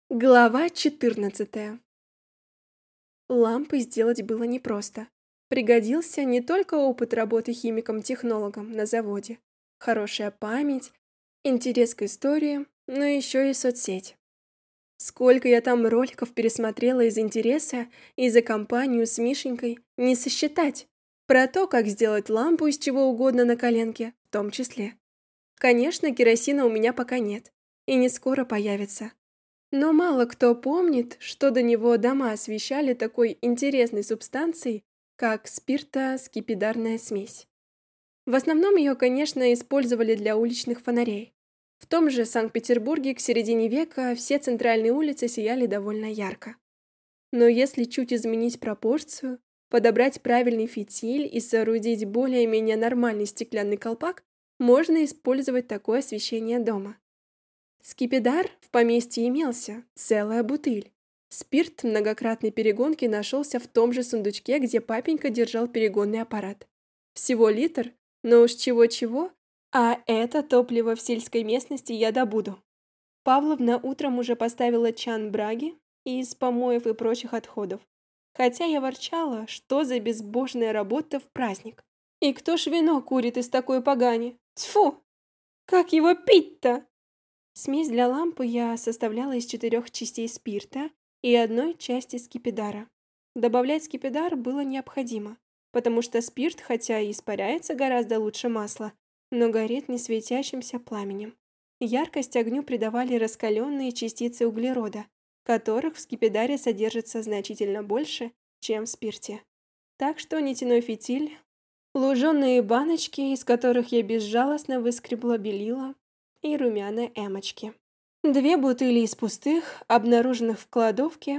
Глава 14. Лампы сделать было непросто. Пригодился не только опыт работы химиком-технологом на заводе, хорошая память, интерес к истории, но еще и соцсеть. Сколько я там роликов пересмотрела из интереса и за компанию с Мишенькой, не сосчитать. Про то, как сделать лампу из чего угодно на коленке, в том числе. Конечно, керосина у меня пока нет, и не скоро появится. Но мало кто помнит, что до него дома освещали такой интересной субстанцией, как спиртоскипидарная смесь. В основном ее, конечно, использовали для уличных фонарей. В том же Санкт-Петербурге к середине века все центральные улицы сияли довольно ярко. Но если чуть изменить пропорцию, подобрать правильный фитиль и соорудить более-менее нормальный стеклянный колпак, можно использовать такое освещение дома. Скипидар в поместье имелся, целая бутыль. Спирт многократной перегонки нашелся в том же сундучке, где папенька держал перегонный аппарат. Всего литр, но уж чего-чего, а это топливо в сельской местности я добуду. Павловна утром уже поставила чан браги из помоев и прочих отходов. Хотя я ворчала, что за безбожная работа в праздник. И кто ж вино курит из такой погани? Тьфу! Как его пить-то? Смесь для лампы я составляла из 4 частей спирта и 1 части скипидара. Добавлять скипидар было необходимо, потому что спирт, хотя и испаряется гораздо лучше масла, но горит не светящимся пламенем. Яркость огню придавали раскаленные частицы углерода, которых в скипидаре содержится значительно больше, чем в спирте. Так что нитяной фитиль, луженые баночки, из которых я безжалостно выскребла белила, и румяные эмочки. 2 бутыли из пустых, обнаруженных в кладовке.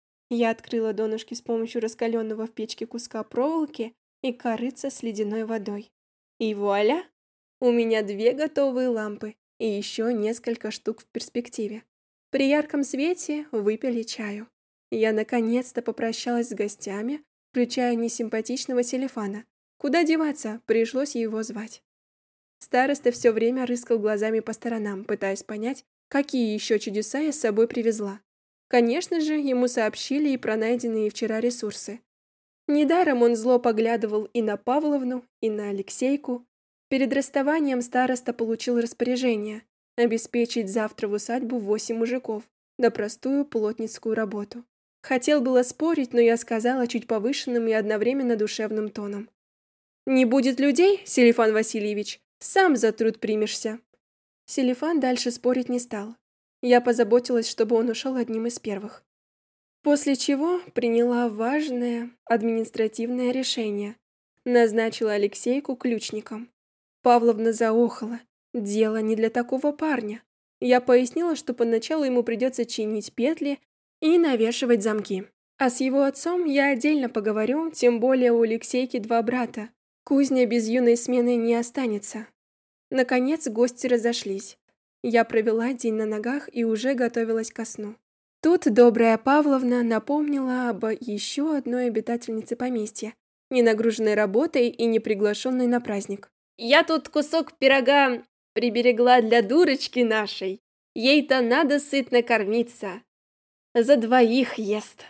Я открыла донышки с помощью раскаленного в печке куска проволоки и корыца с ледяной водой. И вуаля! У меня 2 готовые лампы и еще несколько штук в перспективе. При ярком свете выпили чаю. Я наконец-то попрощалась с гостями, включая несимпатичного Селифана. Куда деваться, пришлось его звать. Староста все время рыскал глазами по сторонам, пытаясь понять, какие еще чудеса я с собой привезла. Конечно же, ему сообщили и про найденные вчера ресурсы. Недаром он зло поглядывал и на Павловну, и на Алексейку. Перед расставанием староста получил распоряжение обеспечить завтра в усадьбу 8 мужиков, да простую плотницкую работу. Хотел было спорить, но я сказала чуть повышенным и одновременно душевным тоном: «Не будет людей, Селифан Васильевич, сам за труд примешься». Селифан дальше спорить не стал. Я позаботилась, чтобы он ушел одним из первых. После чего приняла важное административное решение. Назначила Алексейку ключником. Павловна заохала. Дело не для такого парня. Я пояснила, что поначалу ему придется чинить петли и навешивать замки. А с его отцом я отдельно поговорю, тем более у Алексейки 2 брата. Кузня без юной смены не останется. Наконец гости разошлись. Я провела день на ногах и уже готовилась ко сну. Тут добрая Павловна напомнила об еще одной обитательнице поместья, не нагруженной работой и не приглашенной на праздник. «Я тут кусок пирога приберегла для дурочки нашей. Ей-то надо сытно кормиться. За 2 ест».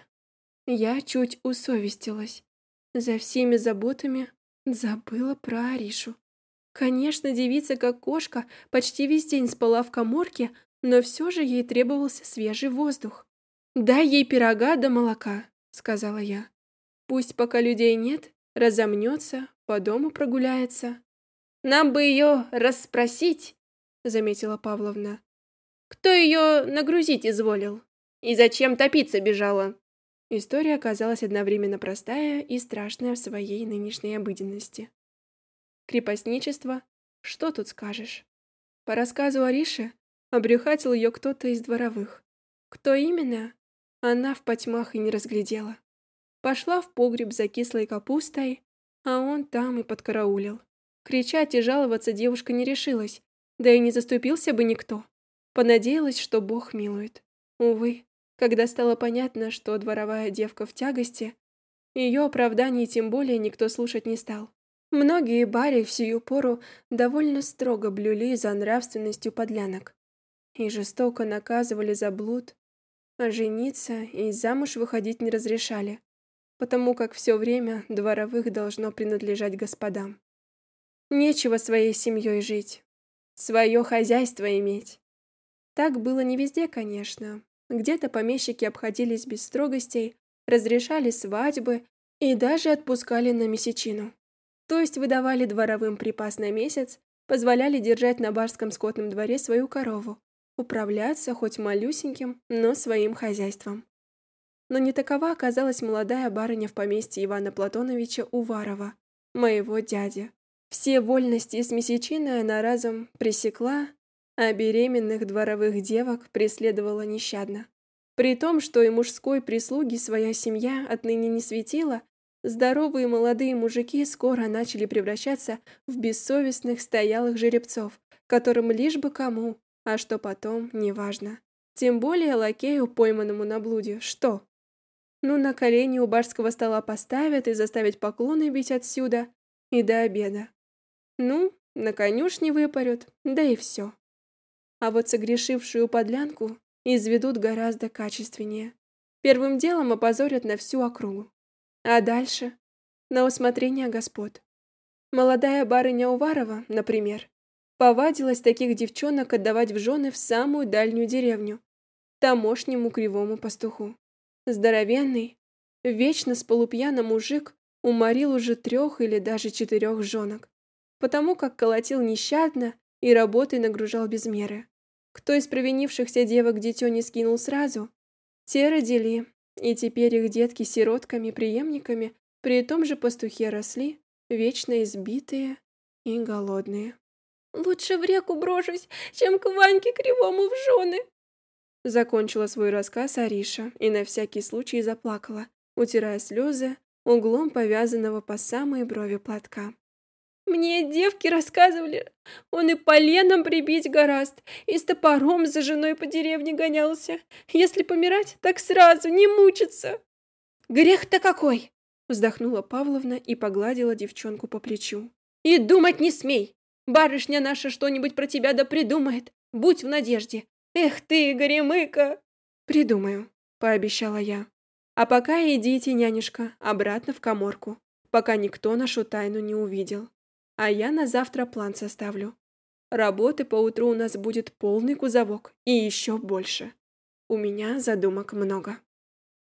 Я чуть усовестилась. За всеми заботами забыла про Аришу. Конечно, девица, как кошка, почти весь день спала в каморке, но все же ей требовался свежий воздух. «Дай ей пирога да молока», — сказала я. «Пусть пока людей нет, разомнется, по дому прогуляется». «Нам бы ее расспросить», — заметила Павловна. «Кто ее нагрузить изволил? И зачем топиться бежала?» История оказалась одновременно простая и страшная в своей нынешней обыденности. Крепостничество, что тут скажешь? По рассказу Ариши, обрюхатил ее кто-то из дворовых. Кто именно, она в потьмах и не разглядела. Пошла в погреб за кислой капустой, а он там и подкараулил. Кричать и жаловаться девушка не решилась, да и не заступился бы никто. Понадеялась, что Бог милует. Увы, когда стало понятно, что дворовая девка в тягости, ее оправданий тем более никто слушать не стал. Многие бари в сию пору довольно строго блюли за нравственностью подлянок и жестоко наказывали за блуд, а жениться и замуж выходить не разрешали, потому как все время дворовых должно принадлежать господам. Нечего своей семьей жить, свое хозяйство иметь. Так было не везде, конечно. Где-то помещики обходились без строгостей, разрешали свадьбы и даже отпускали на месячину. То есть выдавали дворовым припас на месяц, позволяли держать на барском скотном дворе свою корову, управляться хоть малюсеньким, но своим хозяйством. Но не такова оказалась молодая барыня в поместье Ивана Платоновича Уварова, моего дяди. Все вольности с месячиной она разом пресекла, а беременных дворовых девок преследовала нещадно. При том, что и мужской прислуги своя семья отныне не светила, здоровые молодые мужики скоро начали превращаться в бессовестных стоялых жеребцов, которым лишь бы кому, а что потом, неважно. Тем более лакею, пойманному на блуде, что? Ну, на колени у барского стола поставят и заставить поклоны бить отсюда и до обеда. Ну, на конюшне выпарют, да и все. А вот согрешившую подлянку изведут гораздо качественнее. Первым делом опозорят на всю округу. А дальше? На усмотрение господ. Молодая барыня Уварова, например, повадилась таких девчонок отдавать в жены в самую дальнюю деревню, тамошнему кривому пастуху. Здоровенный, вечно с полупьяным мужик уморил уже 3 или даже 4 жёнок, потому как колотил нещадно и работой нагружал без меры. Кто из провинившихся девок дитё не скинул сразу, те родили, и теперь их детки сиротками-преемниками при том же пастухе росли, вечно избитые и голодные. «Лучше в реку брошусь, чем к Ваньке Кривому в жены!» Закончила свой рассказ Ариша и на всякий случай заплакала, утирая слезы углом повязанного по самые брови платка. «Мне девки рассказывали, он и поленом прибить гораст, и с топором за женой по деревне гонялся. Если помирать, так сразу, не мучиться!» «Грех-то какой!» — вздохнула Павловна и погладила девчонку по плечу. «И думать не смей! Барышня наша что-нибудь про тебя да придумает. Будь в надежде. Эх ты, горемыка!» «Придумаю», — пообещала я. «А пока идите, нянюшка, обратно в каморку, пока никто нашу тайну не увидел. А я на завтра план составлю. Работы поутру у нас будет полный кузовок и еще больше. У меня задумок много».